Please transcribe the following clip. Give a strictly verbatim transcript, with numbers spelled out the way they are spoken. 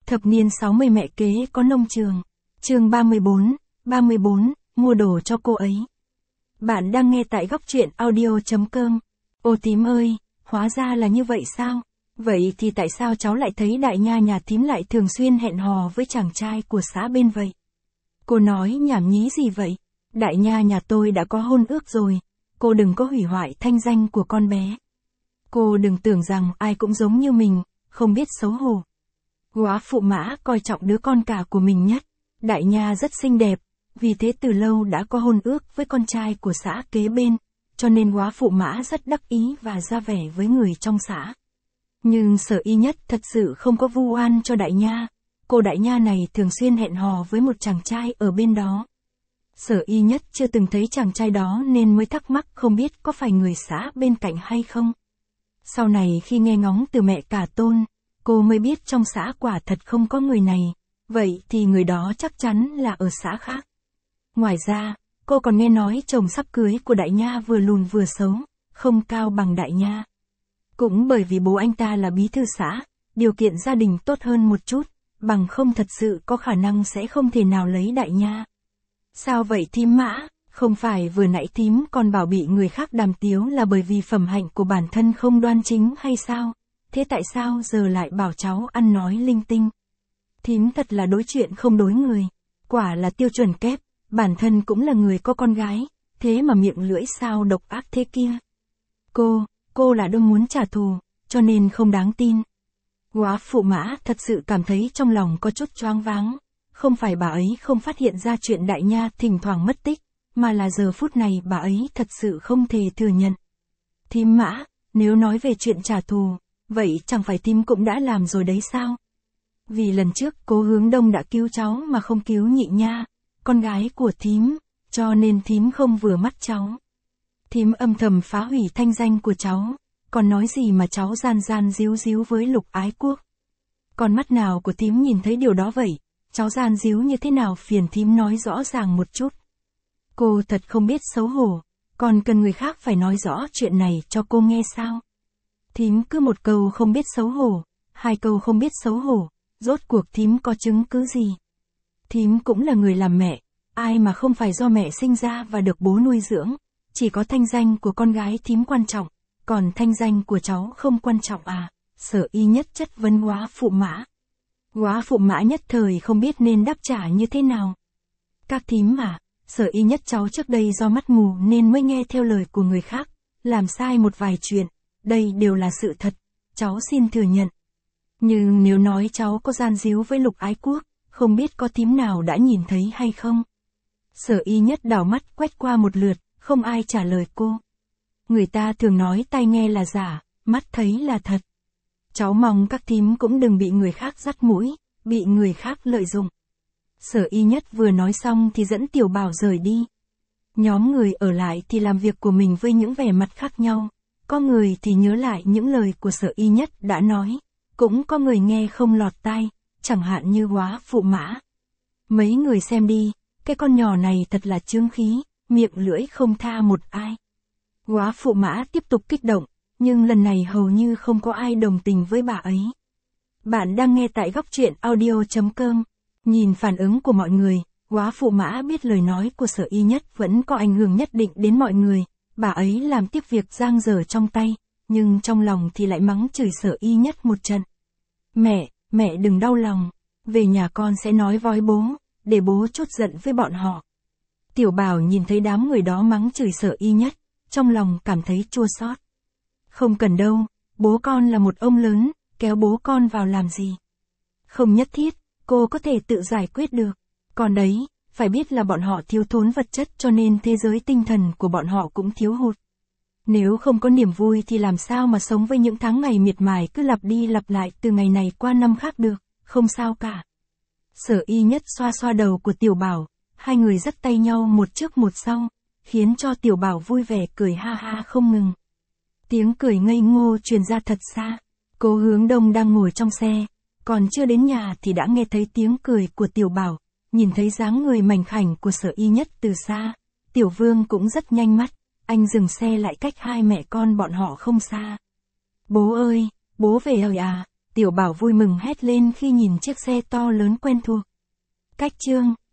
Thập niên sáu mươi mẹ kế có nông trường. Chương ba mươi bốn, ba mươi bốn, mua đồ cho cô ấy. Bạn đang nghe tại góc truyện audio chấm com. Ô tím ơi, hóa ra là như vậy sao? Vậy thì tại sao cháu lại thấy đại nha nhà thím lại thường xuyên hẹn hò với chàng trai của xã bên vậy? Cô nói nhảm nhí gì vậy? Đại nha nhà tôi đã có hôn ước rồi, cô đừng có hủy hoại thanh danh của con bé. Cô đừng tưởng rằng ai cũng giống như mình, không biết xấu hổ. Góa phụ Mã coi trọng đứa con cả của mình nhất. Đại nha rất xinh đẹp, vì thế từ lâu đã có hôn ước với con trai của xã kế bên, cho nên góa phụ Mã rất đắc ý và ra vẻ với người trong xã. Nhưng Sở Y Nhất thật sự không có vu oan cho đại nha. Cô đại nha này thường xuyên hẹn hò với một chàng trai ở bên đó. Sở Y Nhất chưa từng thấy chàng trai đó nên mới thắc mắc không biết có phải người xã bên cạnh hay không. Sau này khi nghe ngóng từ mẹ cả Tôn, cô mới biết trong xã quả thật không có người này, vậy thì người đó chắc chắn là ở xã khác. Ngoài ra, cô còn nghe nói chồng sắp cưới của đại nha vừa lùn vừa xấu, không cao bằng đại nha. Cũng bởi vì bố anh ta là bí thư xã, điều kiện gia đình tốt hơn một chút, bằng không thật sự có khả năng sẽ không thể nào lấy đại nha. Sao vậy thím Mã, không phải vừa nãy thím còn bảo bị người khác đàm tiếu là bởi vì phẩm hạnh của bản thân không đoan chính hay sao? Thế tại sao giờ lại bảo cháu ăn nói linh tinh? Thím thật là đối chuyện không đối người, quả là tiêu chuẩn kép, bản thân cũng là người có con gái, thế mà miệng lưỡi sao độc ác thế kia. Cô, cô là đông muốn trả thù, cho nên không đáng tin. Góa phụ Mã thật sự cảm thấy trong lòng có chút choáng váng, không phải bà ấy không phát hiện ra chuyện đại nha thỉnh thoảng mất tích, mà là giờ phút này bà ấy thật sự không thể thừa nhận. Thím Mã, nếu nói về chuyện trả thù, vậy chẳng phải thím cũng đã làm rồi đấy sao? Vì lần trước cố Hướng Đông đã cứu cháu mà không cứu nhị nha, con gái của thím, cho nên thím không vừa mắt cháu. Thím âm thầm phá hủy thanh danh của cháu, còn nói gì mà cháu gian gian díu díu với Lục Ái Quốc. Con mắt nào của thím nhìn thấy điều đó vậy, cháu gian díu như thế nào phiền thím nói rõ ràng một chút. Cô thật không biết xấu hổ, còn cần người khác phải nói rõ chuyện này cho cô nghe sao? Thím cứ một câu không biết xấu hổ, hai câu không biết xấu hổ, rốt cuộc thím có chứng cứ gì? Thím cũng là người làm mẹ, ai mà không phải do mẹ sinh ra và được bố nuôi dưỡng, chỉ có thanh danh của con gái thím quan trọng, còn thanh danh của cháu không quan trọng à? Sở Y Nhất chất vấn góa phụ Mã. Góa phụ Mã nhất thời không biết nên đáp trả như thế nào. Các thím à, Sở Y Nhất cháu trước đây do mắt mù nên mới nghe theo lời của người khác, làm sai một vài chuyện, đây đều là sự thật, cháu xin thừa nhận. Nhưng nếu nói cháu có gian díu với Lục Ái Quốc, không biết có thím nào đã nhìn thấy hay không? Sở Y Nhất đảo mắt quét qua một lượt, không ai trả lời cô. Người ta thường nói tai nghe là giả, mắt thấy là thật. Cháu mong các thím cũng đừng bị người khác dắt mũi, bị người khác lợi dụng. Sở Y Nhất vừa nói xong thì dẫn Tiểu Bảo rời đi. Nhóm người ở lại thì làm việc của mình với những vẻ mặt khác nhau. Có người thì nhớ lại những lời của Sở Y Nhất đã nói, cũng có người nghe không lọt tai, chẳng hạn như góa phụ Mã. Mấy người xem đi, cái con nhỏ này thật là chướng khí, miệng lưỡi không tha một ai. Góa phụ Mã tiếp tục kích động, nhưng lần này hầu như không có ai đồng tình với bà ấy. Bạn đang nghe tại góc truyện audio chấm com. Nhìn phản ứng của mọi người, góa phụ Mã biết lời nói của Sở Y Nhất vẫn có ảnh hưởng nhất định đến mọi người. Bà ấy làm tiếp việc giang dở trong tay, nhưng trong lòng thì lại mắng chửi Sở Y Nhất một trận. Mẹ, mẹ đừng đau lòng, về nhà con sẽ nói với bố, để bố chút giận với bọn họ. Tiểu Bảo nhìn thấy đám người đó mắng chửi Sở Y Nhất, trong lòng cảm thấy chua xót. Không cần đâu, bố con là một ông lớn, kéo bố con vào làm gì? Không nhất thiết, cô có thể tự giải quyết được. Còn đấy, phải biết là bọn họ thiếu thốn vật chất cho nên thế giới tinh thần của bọn họ cũng thiếu hụt. Nếu không có niềm vui thì làm sao mà sống với những tháng ngày miệt mài cứ lặp đi lặp lại từ ngày này qua năm khác được, không sao cả. Sở Y Nhất xoa xoa đầu của Tiểu Bảo, hai người dắt tay nhau một trước một sau, khiến cho Tiểu Bảo vui vẻ cười ha ha không ngừng. Tiếng cười ngây ngô truyền ra thật xa, Cố Hướng Đông đang ngồi trong xe, còn chưa đến nhà thì đã nghe thấy tiếng cười của Tiểu Bảo, nhìn thấy dáng người mảnh khảnh của Sở Y Nhất từ xa, Tiểu Vương cũng rất nhanh mắt, anh dừng xe lại cách hai mẹ con bọn họ không xa. Bố ơi, bố về rồi à? Tiểu Bảo vui mừng hét lên khi nhìn chiếc xe to lớn quen thuộc. Cách chương